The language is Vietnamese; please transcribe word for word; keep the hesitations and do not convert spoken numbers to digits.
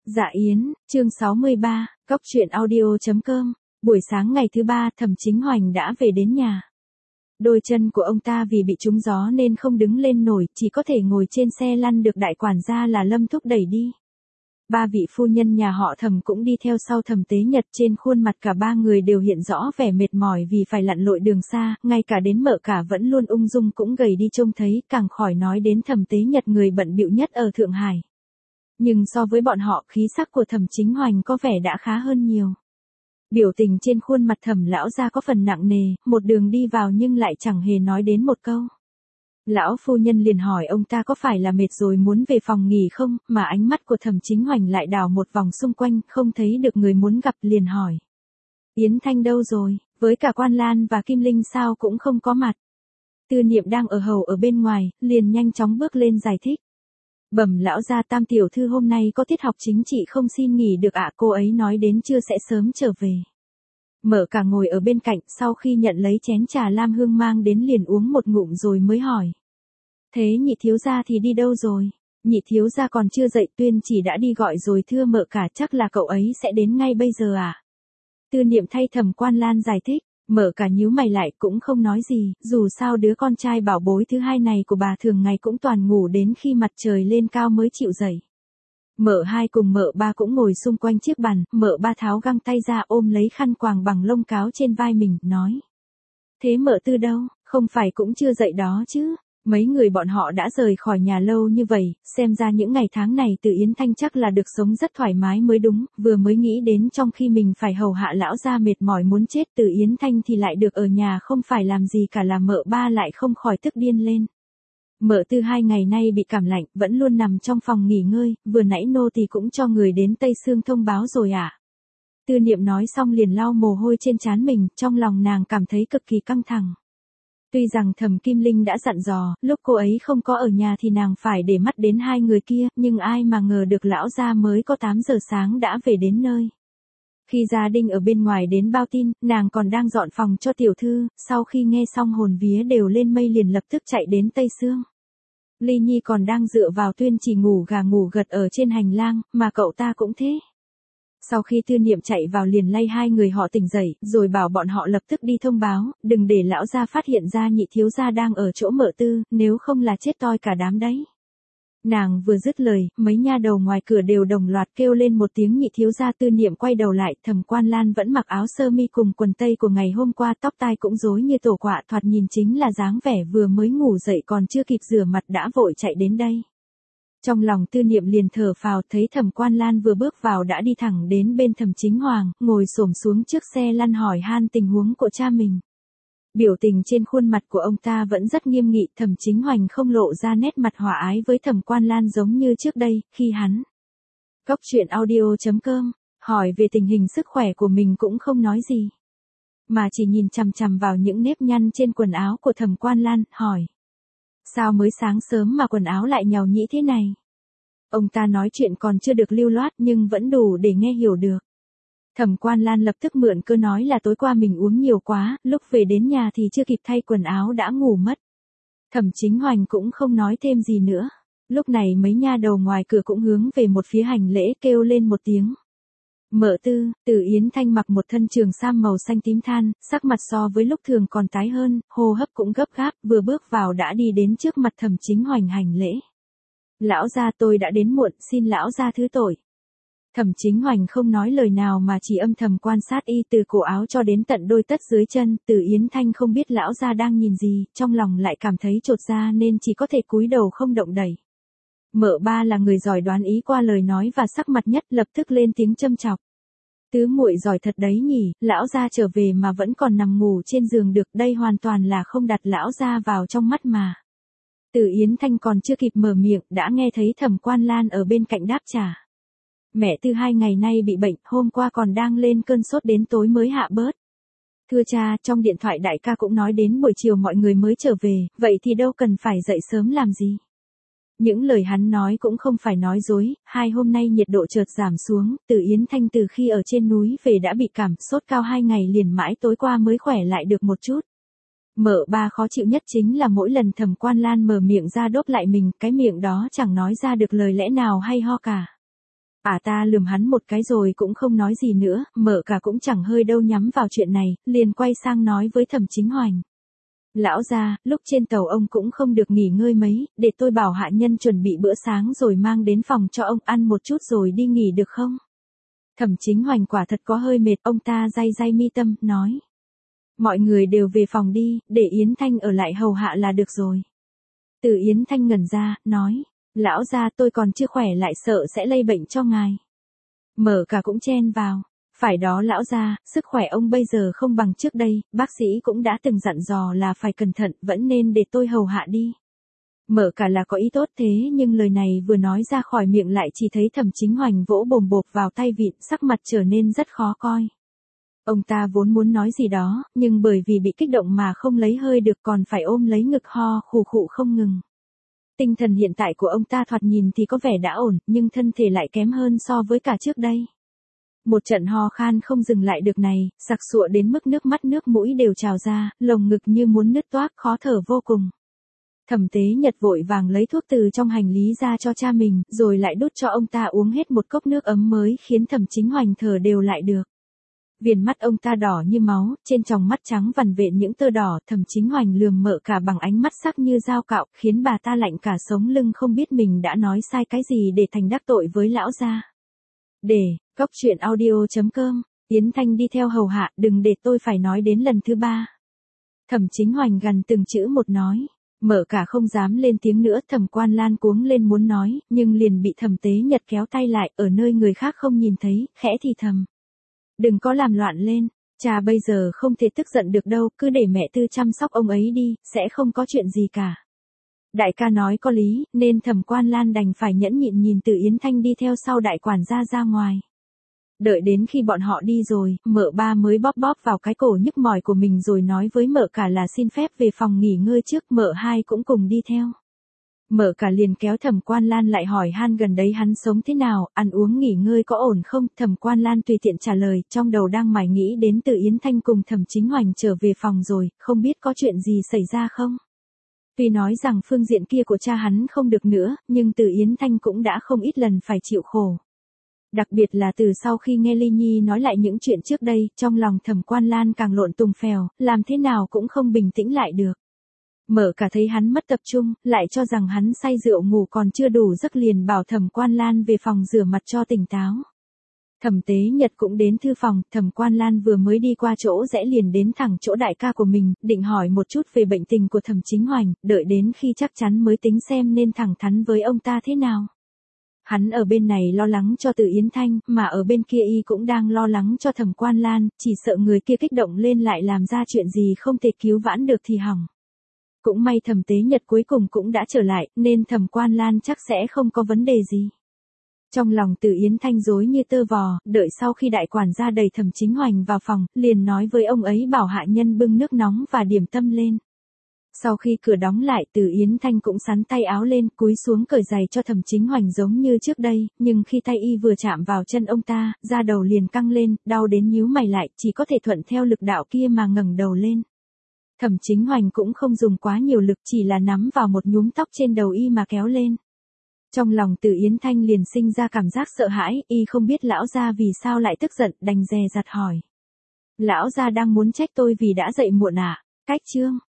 Dạ Yến, chương sáu mươi ba, Cóc truyện audio.com. Buổi sáng ngày thứ ba, Thẩm Chính Hoành đã về đến nhà. Đôi chân của ông ta vì bị trúng gió nên không đứng lên nổi, chỉ có thể ngồi trên xe lăn được đại quản gia là Lâm Thúc đẩy đi. Ba vị phu nhân nhà họ Thẩm cũng đi theo sau Thẩm Tế Nhật, trên khuôn mặt cả ba người đều hiện rõ vẻ mệt mỏi vì phải lặn lội đường xa, ngay cả đến Mợ Cả vẫn luôn ung dung cũng gầy đi trông thấy, càng khỏi nói đến Thẩm Tế Nhật người bận bịu nhất ở Thượng Hải. Nhưng so với bọn họ, khí sắc của Thẩm Chính Hoành có vẻ đã khá hơn nhiều. Biểu tình trên khuôn mặt Thẩm lão gia có phần nặng nề, một đường đi vào nhưng lại chẳng hề nói đến một câu. Lão phu nhân liền hỏi ông ta có phải là mệt rồi muốn về phòng nghỉ không, mà ánh mắt của Thẩm Chính Hoành lại đảo một vòng xung quanh, không thấy được người muốn gặp liền hỏi. Yến Thanh đâu rồi, với cả Quan Lan và Kim Linh sao cũng không có mặt. Tư Niệm đang ở hầu ở bên ngoài, liền nhanh chóng bước lên giải thích. Bẩm lão gia, Tam tiểu thư hôm nay có tiết học chính trị không xin nghỉ được ạ, cô ấy nói đến trưa sẽ sớm trở về. Mợ Cả ngồi ở bên cạnh, sau khi nhận lấy chén trà Lam Hương mang đến liền uống một ngụm rồi mới hỏi. Thế nhị thiếu gia thì đi đâu rồi? Nhị thiếu gia còn chưa dậy, Tuyên chỉ đã đi gọi rồi thưa Mợ Cả, chắc là cậu ấy sẽ đến ngay bây giờ à? Tư Niệm thay Thẩm Quan Lan giải thích. Mợ Cả nhíu mày lại cũng không nói gì, dù sao đứa con trai bảo bối thứ hai này của bà thường ngày cũng toàn ngủ đến khi mặt trời lên cao mới chịu dậy. Mợ hai cùng mợ ba cũng ngồi xung quanh chiếc bàn, mợ ba tháo găng tay ra ôm lấy khăn quàng bằng lông cáo trên vai mình, nói. Thế mợ Tư đâu, không phải cũng chưa dậy đó chứ? Mấy người bọn họ đã rời khỏi nhà lâu như vậy, xem ra những ngày tháng này Từ Yến Thanh chắc là được sống rất thoải mái mới đúng, vừa mới nghĩ đến trong khi mình phải hầu hạ lão gia mệt mỏi muốn chết, Từ Yến Thanh thì lại được ở nhà không phải làm gì cả, là mợ ba lại không khỏi tức điên lên. Mợ Tư hai ngày nay bị cảm lạnh, vẫn luôn nằm trong phòng nghỉ ngơi, vừa nãy nô tỳ cũng cho người đến Tây Sương thông báo rồi ạ. À? Tư Niệm nói xong liền lau mồ hôi trên trán mình, trong lòng nàng cảm thấy cực kỳ căng thẳng. Tuy rằng Thẩm Kim Linh đã dặn dò, lúc cô ấy không có ở nhà thì nàng phải để mắt đến hai người kia, nhưng ai mà ngờ được lão gia mới có tám giờ sáng đã về đến nơi. Khi gia đình ở bên ngoài đến báo tin, nàng còn đang dọn phòng cho tiểu thư, sau khi nghe xong hồn vía đều lên mây liền lập tức chạy đến Tây Sương. Ly Nhi còn đang dựa vào Tuyên chỉ ngủ gà ngủ gật ở trên hành lang, mà cậu ta cũng thế. Sau khi Tư Niệm chạy vào liền lay hai người họ tỉnh dậy, rồi bảo bọn họ lập tức đi thông báo, đừng để lão gia phát hiện ra nhị thiếu gia đang ở chỗ Mợ Tư, nếu không là chết toi cả đám đấy. Nàng vừa dứt lời, mấy nha đầu ngoài cửa đều đồng loạt kêu lên một tiếng nhị thiếu gia. Tư Niệm quay đầu lại, Thẩm Quan Lan vẫn mặc áo sơ mi cùng quần tây của ngày hôm qua, tóc tai cũng rối như tổ quạ, thoạt nhìn chính là dáng vẻ vừa mới ngủ dậy còn chưa kịp rửa mặt đã vội chạy đến đây. Trong lòng Tư Niệm liền thở phào, thấy Thẩm Quan Lan vừa bước vào đã đi thẳng đến bên Thẩm Chính Hoàng, ngồi xổm xuống trước xe lăn hỏi han tình huống của cha mình. Biểu tình trên khuôn mặt của ông ta vẫn rất nghiêm nghị, Thẩm Chính Hoành không lộ ra nét mặt hòa ái với Thẩm Quan Lan giống như trước đây, khi hắn. Cóc truyện audio.com, hỏi về tình hình sức khỏe của mình cũng không nói gì. Mà chỉ nhìn chằm chằm vào những nếp nhăn trên quần áo của Thẩm Quan Lan, hỏi. Sao mới sáng sớm mà quần áo lại nhàu nhĩ thế này? Ông ta nói chuyện còn chưa được lưu loát nhưng vẫn đủ để nghe hiểu được. Thẩm Quan Lan lập tức mượn cơ nói là tối qua mình uống nhiều quá, lúc về đến nhà thì chưa kịp thay quần áo đã ngủ mất. Thẩm Chính Hoành cũng không nói thêm gì nữa. Lúc này mấy nha đầu ngoài cửa cũng hướng về một phía hành lễ kêu lên một tiếng. Mợ Tư, Từ Yến Thanh mặc một thân trường sam màu xanh tím than, sắc mặt so với lúc thường còn tái hơn, hô hấp cũng gấp gáp, vừa bước vào đã đi đến trước mặt Thẩm Chính Hoành hành lễ. Lão gia, tôi đã đến muộn, xin lão gia thứ tội. Thẩm Chính Hoành không nói lời nào mà chỉ âm thầm quan sát y từ cổ áo cho đến tận đôi tất dưới chân. Từ Yến Thanh không biết lão gia đang nhìn gì, trong lòng lại cảm thấy chột ra nên chỉ có thể cúi đầu không động đậy. Mợ ba là người giỏi đoán ý qua lời nói và sắc mặt nhất, lập tức lên tiếng châm chọc. Tứ muội giỏi thật đấy nhỉ, lão gia trở về mà vẫn còn nằm ngủ trên giường được, đây hoàn toàn là không đặt lão gia vào trong mắt mà. Từ Yến Thanh còn chưa kịp mở miệng, đã nghe thấy Thẩm Quan Lan ở bên cạnh đáp trả. Mẹ Tư hai ngày nay bị bệnh, hôm qua còn đang lên cơn sốt đến tối mới hạ bớt. Thưa cha, trong điện thoại đại ca cũng nói đến buổi chiều mọi người mới trở về, vậy thì đâu cần phải dậy sớm làm gì. Những lời hắn nói cũng không phải nói dối, hai hôm nay nhiệt độ chợt giảm xuống, Từ Yến Thanh từ khi ở trên núi về đã bị cảm, sốt cao hai ngày liền mãi tối qua mới khỏe lại được một chút. Mợ ba khó chịu nhất chính là mỗi lần Thẩm Quan Lan mở miệng ra đốp lại mình, cái miệng đó chẳng nói ra được lời lẽ nào hay ho cả. À ta lườm hắn một cái rồi cũng không nói gì nữa, Mở Cả cũng chẳng hơi đâu nhắm vào chuyện này, liền quay sang nói với Thẩm Chính Hoành. Lão gia, lúc trên tàu ông cũng không được nghỉ ngơi mấy, để tôi bảo hạ nhân chuẩn bị bữa sáng rồi mang đến phòng cho ông ăn một chút rồi đi nghỉ được không? Thẩm Chính Hoành quả thật có hơi mệt, ông ta day day mi tâm, nói. Mọi người đều về phòng đi, để Yến Thanh ở lại hầu hạ là được rồi. Từ Yến Thanh ngẩn ra, nói. Lão gia tôi còn chưa khỏe lại sợ sẽ lây bệnh cho ngài. Mở Cả cũng chen vào. Phải đó lão gia, sức khỏe ông bây giờ không bằng trước đây, bác sĩ cũng đã từng dặn dò là phải cẩn thận, vẫn nên để tôi hầu hạ đi. Mở Cả là có ý tốt thế nhưng lời này vừa nói ra khỏi miệng lại chỉ thấy Thẩm Chính Hoành vỗ bồm bộp vào tay vịn, sắc mặt trở nên rất khó coi. Ông ta vốn muốn nói gì đó, nhưng bởi vì bị kích động mà không lấy hơi được còn phải ôm lấy ngực ho khù khụ không ngừng. Tinh thần hiện tại của ông ta thoạt nhìn thì có vẻ đã ổn, nhưng thân thể lại kém hơn so với cả trước đây. Một trận ho khan không dừng lại được này, sặc sụa đến mức nước mắt nước mũi đều trào ra, lồng ngực như muốn nứt toác, khó thở vô cùng. Thẩm Tế Nhật vội vàng lấy thuốc từ trong hành lý ra cho cha mình, rồi lại đút cho ông ta uống hết một cốc nước ấm mới khiến Thẩm Chính Hoành thở đều lại được. Viền mắt ông ta đỏ như máu, trên tròng mắt trắng vằn vện những tơ đỏ, Thẩm Chính Hoành lườm Mở Cả bằng ánh mắt sắc như dao cạo, khiến bà ta lạnh cả sống lưng không biết mình đã nói sai cái gì để thành đắc tội với lão gia. Để, cốc truyện audio chấm com, Yến Thanh đi theo hầu hạ, đừng để tôi phải nói đến lần thứ ba. Thẩm Chính Hoành gằn từng chữ một nói. Mở Cả không dám lên tiếng nữa, Thẩm Quan Lan cuống lên muốn nói, nhưng liền bị Thẩm Tế Nhật kéo tay lại, ở nơi người khác không nhìn thấy, khẽ thì thầm. Đừng có làm loạn lên, cha bây giờ không thể tức giận được đâu, cứ để mẹ Tư chăm sóc ông ấy đi, sẽ không có chuyện gì cả. Đại ca nói có lý, nên Thẩm Quan Lan đành phải nhẫn nhịn nhìn Từ Yến Thanh đi theo sau đại quản gia ra ngoài. Đợi đến khi bọn họ đi rồi, Mợ Ba mới bóp bóp vào cái cổ nhức mỏi của mình rồi nói với Mợ Cả là xin phép về phòng nghỉ ngơi trước, Mợ Hai cũng cùng đi theo. Mở Cả liền kéo Thẩm Quan Lan lại hỏi han gần đấy hắn sống thế nào, ăn uống nghỉ ngơi có ổn không, Thẩm Quan Lan tùy tiện trả lời, trong đầu đang mải nghĩ đến Từ Yến Thanh cùng Thẩm Chính Hoành trở về phòng rồi, không biết có chuyện gì xảy ra không. Tuy nói rằng phương diện kia của cha hắn không được nữa, nhưng Từ Yến Thanh cũng đã không ít lần phải chịu khổ. Đặc biệt là từ sau khi nghe Ly Nhi nói lại những chuyện trước đây, trong lòng Thẩm Quan Lan càng lộn tùng phèo, làm thế nào cũng không bình tĩnh lại được. Mở Cả thấy hắn mất tập trung, lại cho rằng hắn say rượu ngủ còn chưa đủ giấc liền bảo Thẩm Quan Lan về phòng rửa mặt cho tỉnh táo. Thẩm Tế Nhật cũng đến thư phòng, Thẩm Quan Lan vừa mới đi qua chỗ rẽ liền đến thẳng chỗ đại ca của mình, định hỏi một chút về bệnh tình của Thẩm Chính Hoành, đợi đến khi chắc chắn mới tính xem nên thẳng thắn với ông ta thế nào. Hắn ở bên này lo lắng cho Từ Yến Thanh, mà ở bên kia y cũng đang lo lắng cho Thẩm Quan Lan, chỉ sợ người kia kích động lên lại làm ra chuyện gì không thể cứu vãn được thì hỏng. Cũng may Thẩm Tế Nhật cuối cùng cũng đã trở lại, nên Thẩm Quan Lan chắc sẽ không có vấn đề gì. Trong lòng Từ Yến Thanh rối như tơ vò, đợi sau khi đại quản gia đẩy Thẩm Chính Hoành vào phòng, liền nói với ông ấy bảo hạ nhân bưng nước nóng và điểm tâm lên. Sau khi cửa đóng lại, Từ Yến Thanh cũng xắn tay áo lên, cúi xuống cởi giày cho Thẩm Chính Hoành giống như trước đây, nhưng khi tay y vừa chạm vào chân ông ta, da đầu liền căng lên, đau đến nhíu mày lại, chỉ có thể thuận theo lực đạo kia mà ngẩng đầu lên. Thẩm Chính Hoành cũng không dùng quá nhiều lực, chỉ là nắm vào một nhúm tóc trên đầu y mà kéo lên. Trong lòng Từ Yến Thanh liền sinh ra cảm giác sợ hãi, y không biết lão gia vì sao lại tức giận, đành dè dặt hỏi. Lão gia đang muốn trách tôi vì đã dậy muộn à? Cách chương